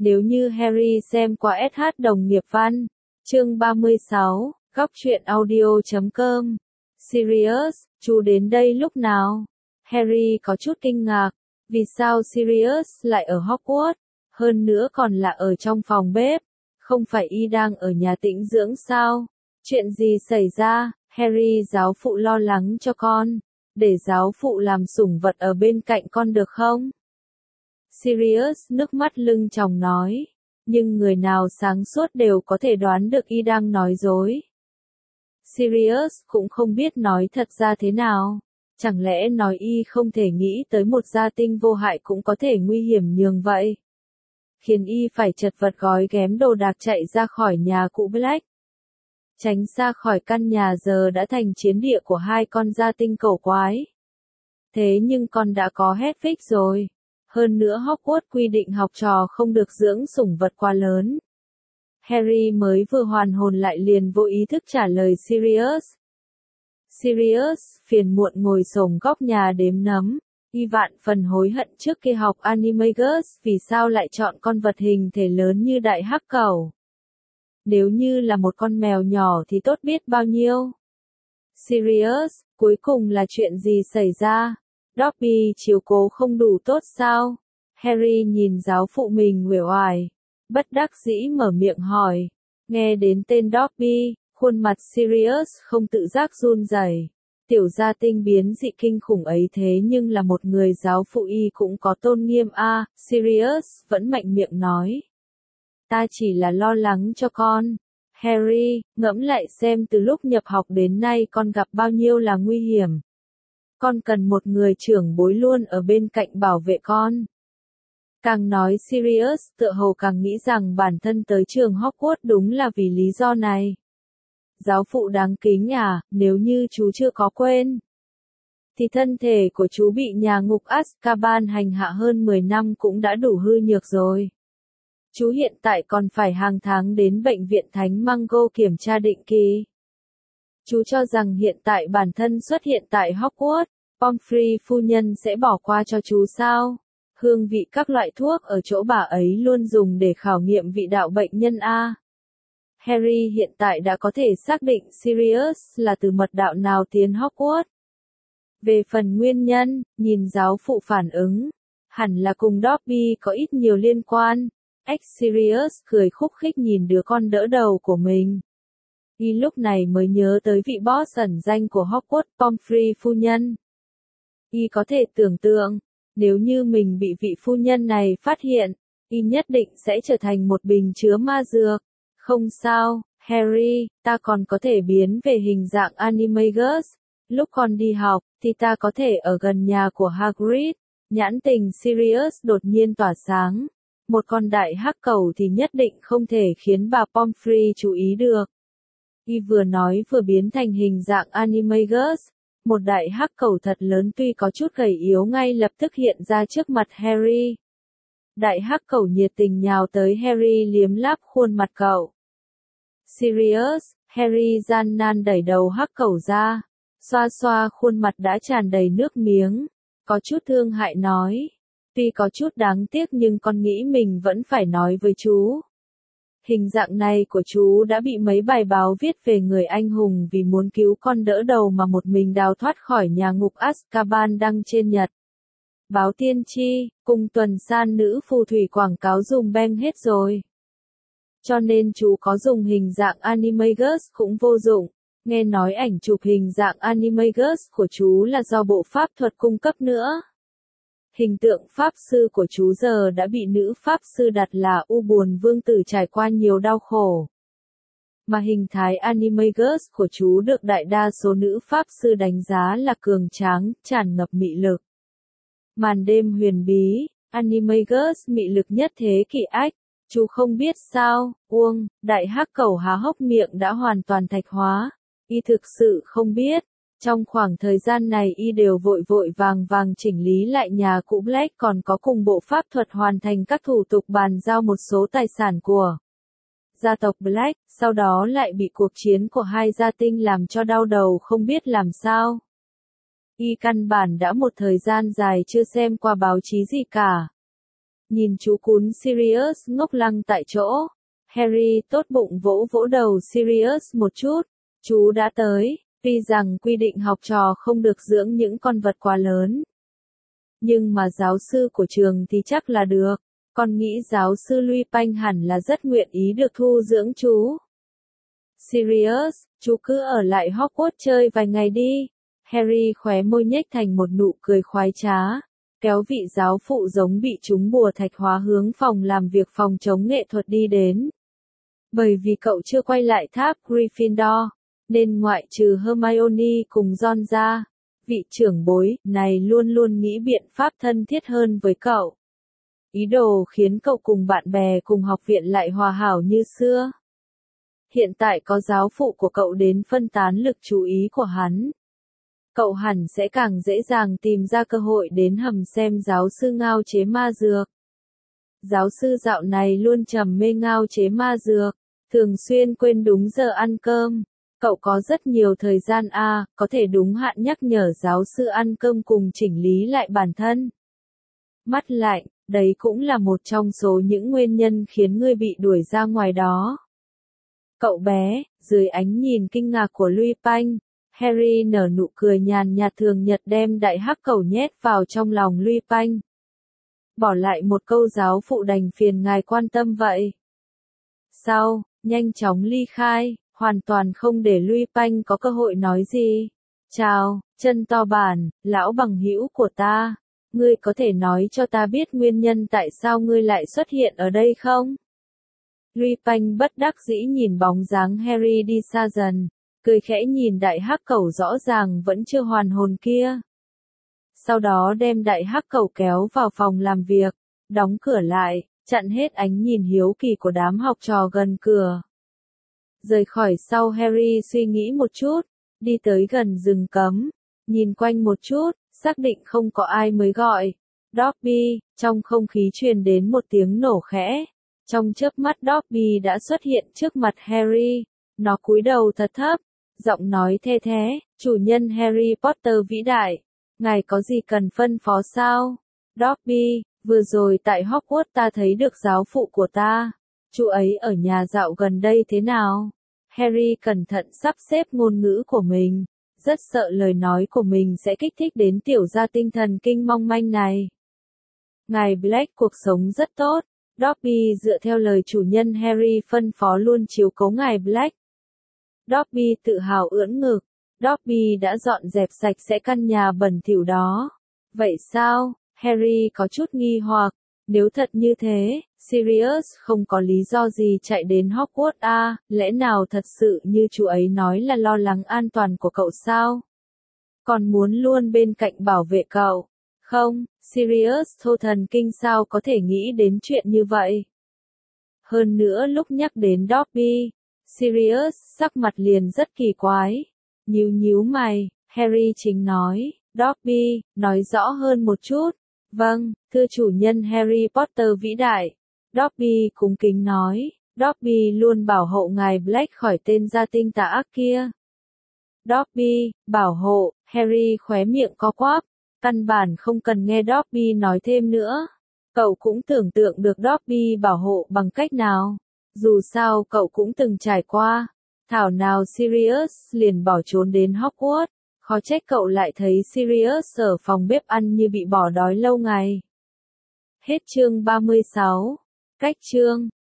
Nếu như Harry xem qua SH đồng nghiệp văn. Chương 36, góc truyện audio.com. Sirius, chú đến đây lúc nào? Harry có chút kinh ngạc. Vì sao Sirius lại ở Hogwarts? Hơn nữa còn là ở trong phòng bếp. Không phải y đang ở nhà tĩnh dưỡng sao? Chuyện gì xảy ra? Harry, giáo phụ lo lắng cho con. Để giáo phụ làm sủng vật ở bên cạnh con được không? Sirius nước mắt lưng tròng nói. Nhưng người nào sáng suốt đều có thể đoán được y đang nói dối. Sirius cũng không biết nói thật ra thế nào. Chẳng lẽ nói y không thể nghĩ tới một gia tinh vô hại cũng có thể nguy hiểm nhường vậy? Khiến y phải chật vật gói ghém đồ đạc chạy ra khỏi nhà cụ Black. Tránh xa khỏi căn nhà giờ đã thành chiến địa của hai con gia tinh cổ quái. Thế nhưng con đã có Hedwig rồi. Hơn nữa Hogwarts quy định học trò không được dưỡng sủng vật quá lớn. Harry mới vừa hoàn hồn lại liền vô ý thức trả lời Sirius. Sirius, phiền muộn ngồi xổm góc nhà đếm nấm. Y vạn phần hối hận trước khi học Animagus vì sao lại chọn con vật hình thể lớn như đại hắc cẩu. Nếu như là một con mèo nhỏ thì tốt biết bao nhiêu. Sirius, cuối cùng là chuyện gì xảy ra? Dobby chiếu cố không đủ tốt sao? Harry nhìn giáo phụ mình uể oải, bất đắc dĩ mở miệng hỏi. Nghe đến tên Dobby, khuôn mặt Sirius không tự giác run rẩy. Tiểu gia tinh biến dị kinh khủng ấy thế nhưng là một người giáo phụ y cũng có tôn nghiêm a. Sirius vẫn mạnh miệng nói. Ta chỉ là lo lắng cho con. Harry, ngẫm lại xem từ lúc nhập học đến nay con gặp bao nhiêu là nguy hiểm. Con cần một người trưởng bối luôn ở bên cạnh bảo vệ con. Càng nói Sirius tựa hồ càng nghĩ rằng bản thân tới trường Hogwarts đúng là vì lý do này. Giáo phụ đáng kính à, nếu như chú chưa có quên. Thì thân thể của chú bị nhà ngục Azkaban hành hạ hơn 10 năm cũng đã đủ hư nhược rồi. Chú hiện tại còn phải hàng tháng đến bệnh viện Thánh Mango kiểm tra định kỳ. Chú cho rằng hiện tại bản thân xuất hiện tại Hogwarts, Pomfrey phu nhân sẽ bỏ qua cho chú sao? Hương vị các loại thuốc ở chỗ bà ấy luôn dùng để khảo nghiệm vị đạo bệnh nhân A. Harry hiện tại đã có thể xác định Sirius là từ mật đạo nào tiến Hogwarts. Về phần nguyên nhân, nhìn giáo phụ phản ứng, hẳn là cùng Dobby có ít nhiều liên quan. Sirius cười khúc khích nhìn đứa con đỡ đầu của mình. Y lúc này mới nhớ tới vị boss ẩn danh của Hogwarts, Pomfrey phu nhân. Y có thể tưởng tượng, nếu như mình bị vị phu nhân này phát hiện, y nhất định sẽ trở thành một bình chứa ma dược. Không sao, Harry, ta còn có thể biến về hình dạng Animagus. Lúc con đi học, thì ta có thể ở gần nhà của Hagrid. Nhãn tình Sirius đột nhiên tỏa sáng. Một con đại hắc cẩu thì nhất định không thể khiến bà Pomfrey chú ý được. Y vừa nói vừa biến thành hình dạng Animagus. Một đại hắc cẩu thật lớn tuy có chút gầy yếu ngay lập tức hiện ra trước mặt Harry. Đại hắc cẩu nhiệt tình nhào tới Harry liếm láp khuôn mặt cậu. Sirius, Harry gian nan đẩy đầu hắc cẩu ra, xoa xoa khuôn mặt đã tràn đầy nước miếng, có chút thương hại nói. Tuy có chút đáng tiếc nhưng con nghĩ mình vẫn phải nói với chú. Hình dạng này của chú đã bị mấy bài báo viết về người anh hùng vì muốn cứu con đỡ đầu mà một mình đào thoát khỏi nhà ngục Azkaban đăng trên Nhật. Báo tiên tri, cùng tuần san nữ phù thủy quảng cáo dùng beng hết rồi. Cho nên chú có dùng hình dạng Animagus cũng vô dụng. Nghe nói ảnh chụp hình dạng Animagus của chú là do bộ pháp thuật cung cấp nữa. Hình tượng pháp sư của chú giờ đã bị nữ pháp sư đặt là U Buồn Vương Tử trải qua nhiều đau khổ. Mà hình thái Animagus của chú được đại đa số nữ pháp sư đánh giá là cường tráng, tràn ngập mị lực. Màn đêm huyền bí, Animagus mị lực nhất thế kỷ ách, chú không biết sao, Uông, đại hắc cẩu há hốc miệng đã hoàn toàn thạch hóa, y thực sự không biết. Trong khoảng thời gian này y đều vội vội vàng vàng chỉnh lý lại nhà cụ Black còn có cùng bộ pháp thuật hoàn thành các thủ tục bàn giao một số tài sản của gia tộc Black, sau đó lại bị cuộc chiến của hai gia tinh làm cho đau đầu không biết làm sao. Y căn bản đã một thời gian dài chưa xem qua báo chí gì cả. Nhìn chú cún Sirius ngốc lăng tại chỗ. Harry tốt bụng vỗ vỗ đầu Sirius một chút. Chú đã tới, tuy rằng quy định học trò không được dưỡng những con vật quá lớn. Nhưng mà giáo sư của trường thì chắc là được. Con nghĩ giáo sư Lupin hẳn là rất nguyện ý được thu dưỡng chú. Sirius, chú cứ ở lại Hogwarts chơi vài ngày đi. Harry khóe môi nhếch thành một nụ cười khoái trá, kéo vị giáo phụ giống bị trúng bùa thạch hóa hướng phòng làm việc phòng chống nghệ thuật đi đến. Bởi vì cậu chưa quay lại tháp Gryffindor, nên ngoại trừ Hermione cùng Ron ra, vị trưởng bối này luôn luôn nghĩ biện pháp thân thiết hơn với cậu. Ý đồ khiến cậu cùng bạn bè cùng học viện lại hòa hảo như xưa. Hiện tại có giáo phụ của cậu đến phân tán lực chú ý của hắn. Cậu hẳn sẽ càng dễ dàng tìm ra cơ hội đến hầm xem giáo sư ngao chế ma dược. Giáo sư dạo này luôn trầm mê ngao chế ma dược, thường xuyên quên đúng giờ ăn cơm. Cậu có rất nhiều thời gian có thể đúng hạn nhắc nhở giáo sư ăn cơm cùng chỉnh lý lại bản thân. Mắt lạnh, đấy cũng là một trong số những nguyên nhân khiến ngươi bị đuổi ra ngoài đó. Cậu bé, dưới ánh nhìn kinh ngạc của Lupin, Harry nở nụ cười nhàn nhạt thường nhật đem đại hắc cầu nhét vào trong lòng Lupin. Bỏ lại một câu giáo phụ đành phiền ngài quan tâm vậy. Sau, nhanh chóng ly khai, hoàn toàn không để Lupin có cơ hội nói gì. Chào, chân to bản, lão bằng hữu của ta. Ngươi có thể nói cho ta biết nguyên nhân tại sao ngươi lại xuất hiện ở đây không? Lupin bất đắc dĩ nhìn bóng dáng Harry đi xa dần, cười khẽ nhìn đại hắc cẩu rõ ràng vẫn chưa hoàn hồn kia. Sau đó đem đại hắc cẩu kéo vào phòng làm việc, đóng cửa lại, chặn hết ánh nhìn hiếu kỳ của đám học trò gần cửa. Rời khỏi sau Harry suy nghĩ một chút, đi tới gần rừng cấm, nhìn quanh một chút, xác định không có ai mới gọi. Dobby, trong không khí truyền đến một tiếng nổ khẽ. Trong chớp mắt Dobby đã xuất hiện trước mặt Harry. Nó cúi đầu thật thấp, giọng nói the thé, chủ nhân Harry Potter vĩ đại. Ngài có gì cần phân phó sao? Dobby, vừa rồi tại Hogwarts ta thấy được giáo phụ của ta. Chú ấy ở nhà dạo gần đây thế nào? Harry cẩn thận sắp xếp ngôn ngữ của mình. Rất sợ lời nói của mình sẽ kích thích đến tiểu gia tinh thần kinh mong manh này. Ngài Black cuộc sống rất tốt. Dobby dựa theo lời chủ nhân Harry phân phó luôn chiếu cố ngài Black. Dobby tự hào ưỡn ngực. Dobby đã dọn dẹp sạch sẽ căn nhà bẩn thỉu đó. Vậy sao? Harry có chút nghi hoặc. Nếu thật như thế, Sirius không có lý do gì chạy đến Hogwarts lẽ nào thật sự như chú ấy nói là lo lắng an toàn của cậu sao? Còn muốn luôn bên cạnh bảo vệ cậu. Không, Sirius thô thần kinh sao có thể nghĩ đến chuyện như vậy? Hơn nữa lúc nhắc đến Dobby, Sirius sắc mặt liền rất kỳ quái. Nhíu mày, Harry chính nói, Dobby, nói rõ hơn một chút. Vâng, thưa chủ nhân Harry Potter vĩ đại. Dobby cung kính nói, Dobby luôn bảo hộ ngài Black khỏi tên gia tinh tà ác kia. Dobby, bảo hộ, Harry khóe miệng co quắp, căn bản không cần nghe Dobby nói thêm nữa. Cậu cũng tưởng tượng được Dobby bảo hộ bằng cách nào. Dù sao cậu cũng từng trải qua. Thảo nào Sirius liền bỏ trốn đến Hogwarts. Khó trách cậu lại thấy Sirius ở phòng bếp ăn như bị bỏ đói lâu ngày. Hết chương 36. Cách chương